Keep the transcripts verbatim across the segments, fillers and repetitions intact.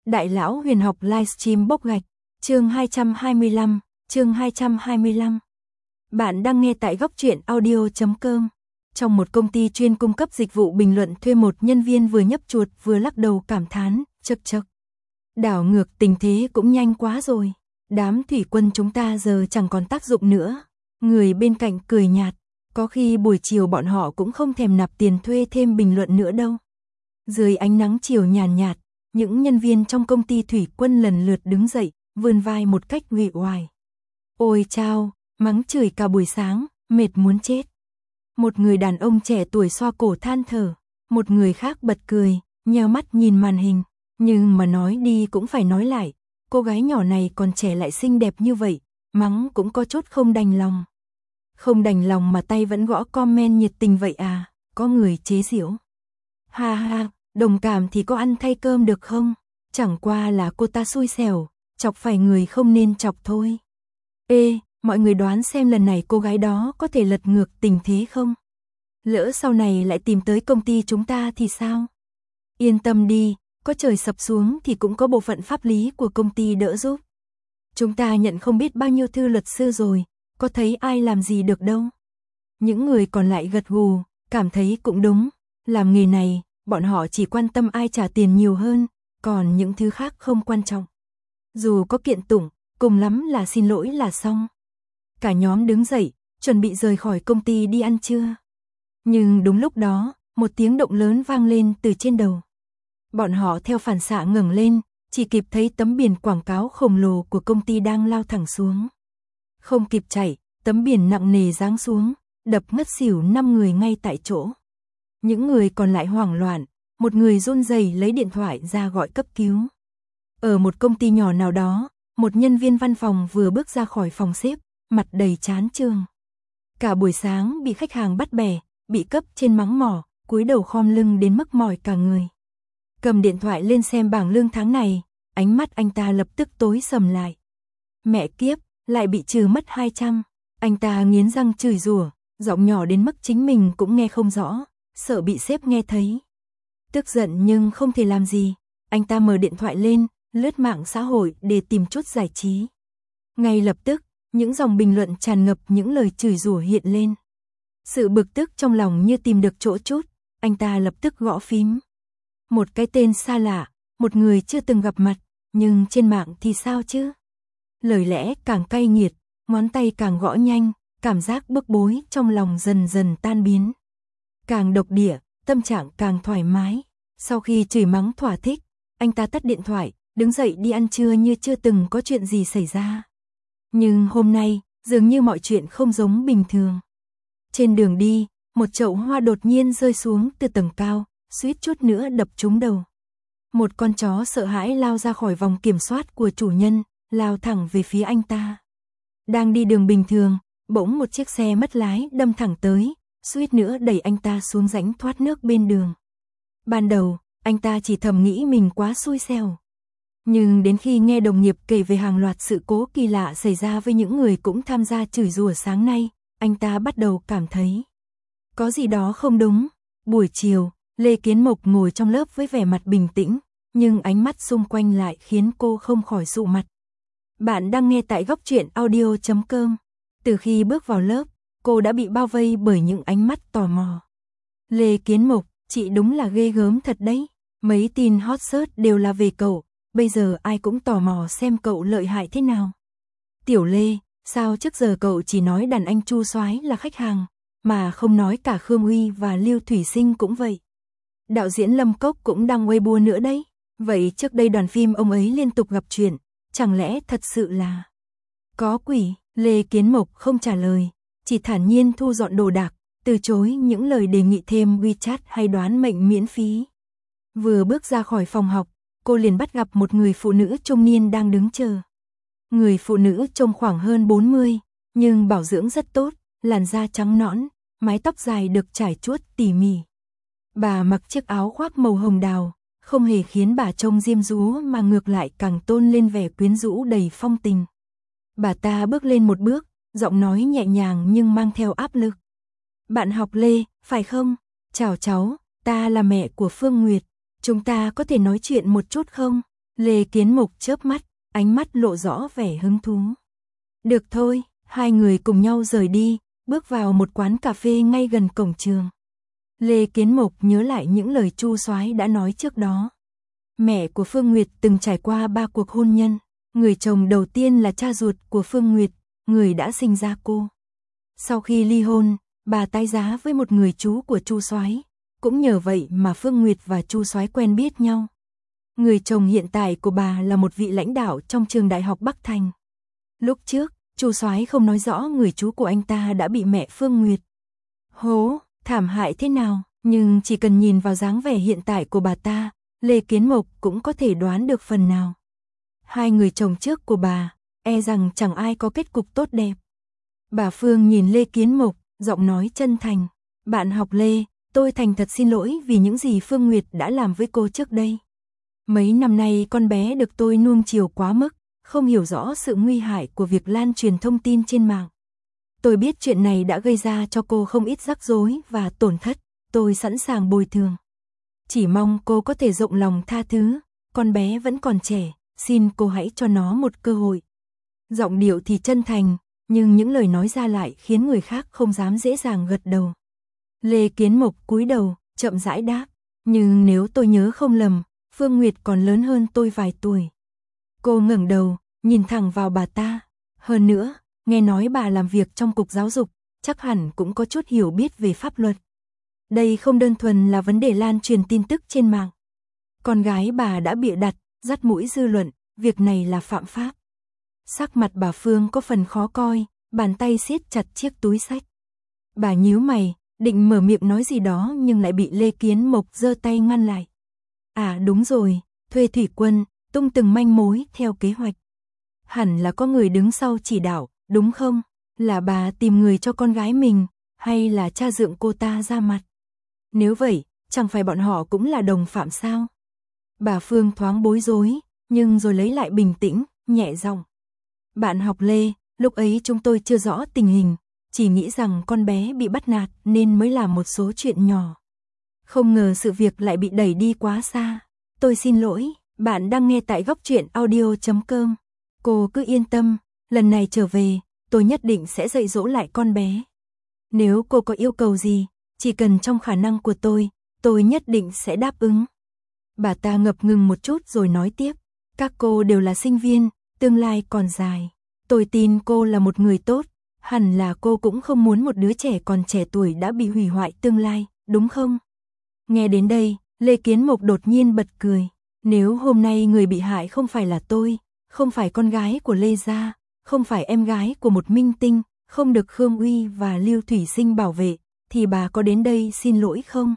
Đại lão huyền học livestream bốc gạch, chương hai trăm hai mươi lăm, chương hai trăm hai mươi lăm. Bạn đang nghe tại góc truyện audio chấm com. Trong một công ty chuyên cung cấp dịch vụ bình luận thuê một nhân viên vừa nhấp chuột vừa lắc đầu cảm thán, chậc chậc. Đảo ngược tình thế cũng nhanh quá rồi. Đám thủy quân chúng ta giờ chẳng còn tác dụng nữa. Người bên cạnh cười nhạt, có khi buổi chiều bọn họ cũng không thèm nạp tiền thuê thêm bình luận nữa đâu. Dưới ánh nắng chiều nhàn nhạt, những nhân viên trong công ty thủy quân lần lượt đứng dậy, vươn vai một cách uể oải. Ôi chao, mắng chửi cả buổi sáng, mệt muốn chết. Một người đàn ông trẻ tuổi xoa cổ than thở, một người khác bật cười, nheo mắt nhìn màn hình. Nhưng mà nói đi cũng phải nói lại, cô gái nhỏ này còn trẻ lại xinh đẹp như vậy, mắng cũng có chút không đành lòng. Không đành lòng mà tay vẫn gõ comment nhiệt tình vậy à, có người chế giễu. Ha ha, đồng cảm thì có ăn thay cơm được không? Chẳng qua là cô ta xui xẻo, chọc phải người không nên chọc thôi. Ê, mọi người đoán xem lần này cô gái đó có thể lật ngược tình thế không? Lỡ sau này lại tìm tới công ty chúng ta thì sao? Yên tâm đi, có trời sập xuống thì cũng có bộ phận pháp lý của công ty đỡ giúp. Chúng ta nhận không biết bao nhiêu thư luật sư rồi, có thấy ai làm gì được đâu. Những người còn lại gật gù, cảm thấy cũng đúng, làm nghề này, bọn họ chỉ quan tâm ai trả tiền nhiều hơn, còn những thứ khác không quan trọng. Dù có kiện tụng, cùng lắm là xin lỗi là xong. Cả nhóm đứng dậy, chuẩn bị rời khỏi công ty đi ăn trưa. Nhưng đúng lúc đó, một tiếng động lớn vang lên từ trên đầu. Bọn họ theo phản xạ ngẩng lên, chỉ kịp thấy tấm biển quảng cáo khổng lồ của công ty đang lao thẳng xuống. Không kịp chạy, tấm biển nặng nề giáng xuống, đập ngất xỉu năm người ngay tại chỗ. Những người còn lại hoảng loạn, một người run rẩy lấy điện thoại ra gọi cấp cứu. Ở một công ty nhỏ nào đó, một nhân viên văn phòng vừa bước ra khỏi phòng xếp, mặt đầy chán chường. Cả buổi sáng bị khách hàng bắt bẻ, bị cấp trên mắng mỏ, cúi đầu khom lưng đến mức mỏi cả người. Cầm điện thoại lên xem bảng lương tháng này, ánh mắt anh ta lập tức tối sầm lại. Mẹ kiếp, lại bị trừ mất hai trăm. Anh ta nghiến răng chửi rủa, giọng nhỏ đến mức chính mình cũng nghe không rõ, sợ bị sếp nghe thấy. Tức giận nhưng không thể làm gì, anh ta mở điện thoại lên, lướt mạng xã hội để tìm chút giải trí. Ngay lập tức, những dòng bình luận tràn ngập những lời chửi rủa hiện lên. Sự bực tức trong lòng như tìm được chỗ chút, anh ta lập tức gõ phím. Một cái tên xa lạ, một người chưa từng gặp mặt, nhưng trên mạng thì sao chứ? Lời lẽ càng cay nghiệt, ngón tay càng gõ nhanh, cảm giác bức bối trong lòng dần dần tan biến. Càng độc địa, tâm trạng càng thoải mái. Sau khi chửi mắng thỏa thích, anh ta tắt điện thoại, đứng dậy đi ăn trưa như chưa từng có chuyện gì xảy ra. Nhưng hôm nay, dường như mọi chuyện không giống bình thường. Trên đường đi, một chậu hoa đột nhiên rơi xuống từ tầng cao, suýt chút nữa đập trúng đầu. Một con chó sợ hãi lao ra khỏi vòng kiểm soát của chủ nhân, lao thẳng về phía anh ta. Đang đi đường bình thường, bỗng một chiếc xe mất lái đâm thẳng tới, suýt nữa đẩy anh ta xuống rãnh thoát nước bên đường. Ban đầu, anh ta chỉ thầm nghĩ mình quá xui xẻo. Nhưng đến khi nghe đồng nghiệp kể về hàng loạt sự cố kỳ lạ xảy ra với những người cũng tham gia chửi rủa sáng nay, anh ta bắt đầu cảm thấy có gì đó không đúng. Buổi chiều, Lê Kiến Mộc ngồi trong lớp với vẻ mặt bình tĩnh, nhưng ánh mắt xung quanh lại khiến cô không khỏi dụ mặt. Bạn đang nghe tại góc truyện audio chấm com. Từ khi bước vào lớp, cô đã bị bao vây bởi những ánh mắt tò mò. Lê Kiến Mộc, chị đúng là ghê gớm thật đấy. Mấy tin hot search đều là về cậu, bây giờ ai cũng tò mò xem cậu lợi hại thế nào. Tiểu Lê, sao trước giờ cậu chỉ nói đàn anh Chu Soái là khách hàng, mà không nói cả Khương Uy và Lưu Thủy Sinh cũng vậy. Đạo diễn Lâm Cốc cũng đăng Weibo nữa đấy. Vậy trước đây đoàn phim ông ấy liên tục gặp chuyện, chẳng lẽ thật sự là có quỷ? Lê Kiến Mộc không trả lời, chỉ thản nhiên thu dọn đồ đạc, từ chối những lời đề nghị thêm WeChat hay đoán mệnh miễn phí. Vừa bước ra khỏi phòng học, cô liền bắt gặp một người phụ nữ trung niên đang đứng chờ. Người phụ nữ trông khoảng hơn bốn mươi, nhưng bảo dưỡng rất tốt, làn da trắng nõn, mái tóc dài được trải chuốt tỉ mỉ. Bà mặc chiếc áo khoác màu hồng đào, không hề khiến bà trông diêm dúa mà ngược lại càng tôn lên vẻ quyến rũ đầy phong tình. Bà ta bước lên một bước, giọng nói nhẹ nhàng nhưng mang theo áp lực. Bạn học Lê, phải không? Chào cháu, ta là mẹ của Phương Nguyệt. Chúng ta có thể nói chuyện một chút không? Lê Kiến Mục chớp mắt, ánh mắt lộ rõ vẻ hứng thú. Được thôi, hai người cùng nhau rời đi, bước vào một quán cà phê ngay gần cổng trường. Lê Kiến Mục nhớ lại những lời Chu Soái đã nói trước đó. Mẹ của Phương Nguyệt từng trải qua ba cuộc hôn nhân, người chồng đầu tiên là cha ruột của Phương Nguyệt, người đã sinh ra cô. Sau khi ly hôn, bà tái giá với một người chú của Chu Soái, cũng nhờ vậy mà Phương Nguyệt và Chu Soái quen biết nhau. Người chồng hiện tại của bà là một vị lãnh đạo trong trường đại học Bắc Thành. Lúc trước, Chu Soái không nói rõ người chú của anh ta đã bị mẹ Phương Nguyệt hố, thảm hại thế nào, nhưng chỉ cần nhìn vào dáng vẻ hiện tại của bà ta, Lê Kiến Mục cũng có thể đoán được phần nào. Hai người chồng trước của bà, e rằng chẳng ai có kết cục tốt đẹp. Bà Phương nhìn Lê Kiến Mục, giọng nói chân thành. Bạn học Lê, tôi thành thật xin lỗi vì những gì Phương Nguyệt đã làm với cô trước đây. Mấy năm nay con bé được tôi nuông chiều quá mức, không hiểu rõ sự nguy hại của việc lan truyền thông tin trên mạng. Tôi biết chuyện này đã gây ra cho cô không ít rắc rối và tổn thất, tôi sẵn sàng bồi thường. Chỉ mong cô có thể rộng lòng tha thứ, con bé vẫn còn trẻ, xin cô hãy cho nó một cơ hội. Giọng điệu thì chân thành, nhưng những lời nói ra lại khiến người khác không dám dễ dàng gật đầu. Lê Kiến Mục cúi đầu, chậm rãi đáp, nhưng nếu tôi nhớ không lầm, Phương Nguyệt còn lớn hơn tôi vài tuổi. Cô ngẩng đầu, nhìn thẳng vào bà ta. Hơn nữa, nghe nói bà làm việc trong cục giáo dục, chắc hẳn cũng có chút hiểu biết về pháp luật. Đây không đơn thuần là vấn đề lan truyền tin tức trên mạng. Con gái bà đã bịa đặt, dắt mũi dư luận, việc này là phạm pháp. Sắc mặt bà Phương có phần khó coi, bàn tay siết chặt chiếc túi xách. Bà nhíu mày, định mở miệng nói gì đó nhưng lại bị Lê Kiến Mục giơ tay ngăn lại. À đúng rồi, thuê thủy quân, tung từng manh mối theo kế hoạch. Hẳn là có người đứng sau chỉ đạo, đúng không? Là bà tìm người cho con gái mình, hay là cha dượng cô ta ra mặt? Nếu vậy, chẳng phải bọn họ cũng là đồng phạm sao? Bà Phương thoáng bối rối, nhưng rồi lấy lại bình tĩnh, nhẹ giọng. Bạn học Lê, lúc ấy chúng tôi chưa rõ tình hình, chỉ nghĩ rằng con bé bị bắt nạt nên mới làm một số chuyện nhỏ. Không ngờ sự việc lại bị đẩy đi quá xa. Tôi xin lỗi, bạn đang nghe tại góc truyện audio chấm com. Cô cứ yên tâm, lần này trở về, tôi nhất định sẽ dạy dỗ lại con bé. Nếu cô có yêu cầu gì, chỉ cần trong khả năng của tôi, tôi nhất định sẽ đáp ứng. Bà ta ngập ngừng một chút rồi nói tiếp, các cô đều là sinh viên, tương lai còn dài. Tôi tin cô là một người tốt, hẳn là cô cũng không muốn một đứa trẻ còn trẻ tuổi đã bị hủy hoại tương lai, đúng không? Nghe đến đây, Lê Kiến Mục đột nhiên bật cười. Nếu hôm nay người bị hại không phải là tôi, không phải con gái của Lê gia, không phải em gái của một minh tinh, không được Khương Uy và Lưu Thủy Sinh bảo vệ, thì bà có đến đây xin lỗi không?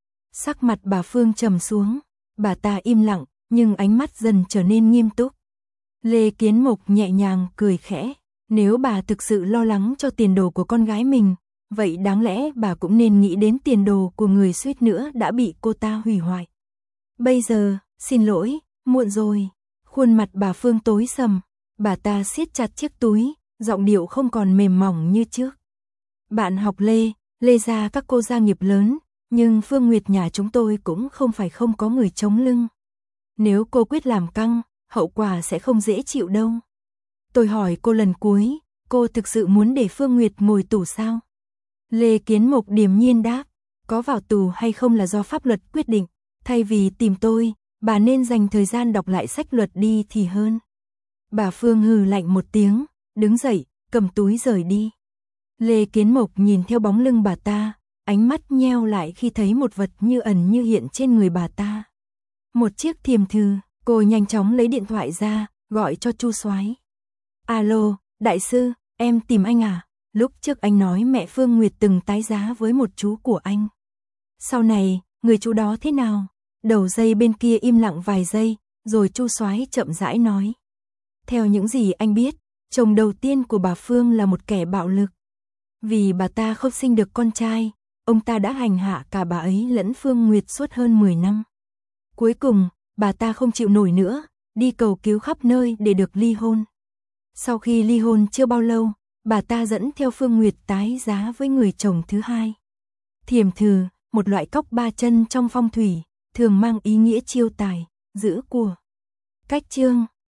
Sắc mặt bà Phương trầm xuống, bà ta im lặng, nhưng ánh mắt dần trở nên nghiêm túc. Lê Kiến Mục nhẹ nhàng cười khẽ, nếu bà thực sự lo lắng cho tiền đồ của con gái mình, vậy đáng lẽ bà cũng nên nghĩ đến tiền đồ của người suýt nữa đã bị cô ta hủy hoại. Bây giờ, xin lỗi, muộn rồi. Khuôn mặt bà Phương tối sầm, bà ta siết chặt chiếc túi, giọng điệu không còn mềm mỏng như trước. Bạn học Lê, Lê gia các cô gia nghiệp lớn, nhưng Phương Nguyệt nhà chúng tôi cũng không phải không có người chống lưng. Nếu cô quyết làm căng, hậu quả sẽ không dễ chịu đâu. Tôi hỏi cô lần cuối, cô thực sự muốn để Phương Nguyệt ngồi tù sao? Lê Kiến Mục điềm nhiên đáp, có vào tù hay không là do pháp luật quyết định, thay vì tìm tôi, bà nên dành thời gian đọc lại sách luật đi thì hơn. Bà Phương hừ lạnh một tiếng, đứng dậy, cầm túi rời đi. Lê Kiến Mục nhìn theo bóng lưng bà ta, ánh mắt nheo lại khi thấy một vật như ẩn như hiện trên người bà ta. Một chiếc thiềm thư, cô nhanh chóng lấy điện thoại ra, gọi cho Chu Soái. Alo, đại sư, em tìm anh à? Lúc trước anh nói mẹ Phương Nguyệt từng tái giá với một chú của anh. Sau này, người chú đó thế nào? Đầu dây bên kia im lặng vài giây, rồi Chu Soái chậm rãi nói. Theo những gì anh biết, chồng đầu tiên của bà Phương là một kẻ bạo lực. Vì bà ta không sinh được con trai, ông ta đã hành hạ cả bà ấy lẫn Phương Nguyệt suốt hơn mười năm. Cuối cùng, bà ta không chịu nổi nữa, đi cầu cứu khắp nơi để được ly hôn. Sau khi ly hôn chưa bao lâu, bà ta dẫn theo Phương Nguyệt tái giá với người chồng thứ hai. Thiềm thừ, một loại cóc ba chân trong phong thủy, thường mang ý nghĩa chiêu tài, giữ của. Cách chương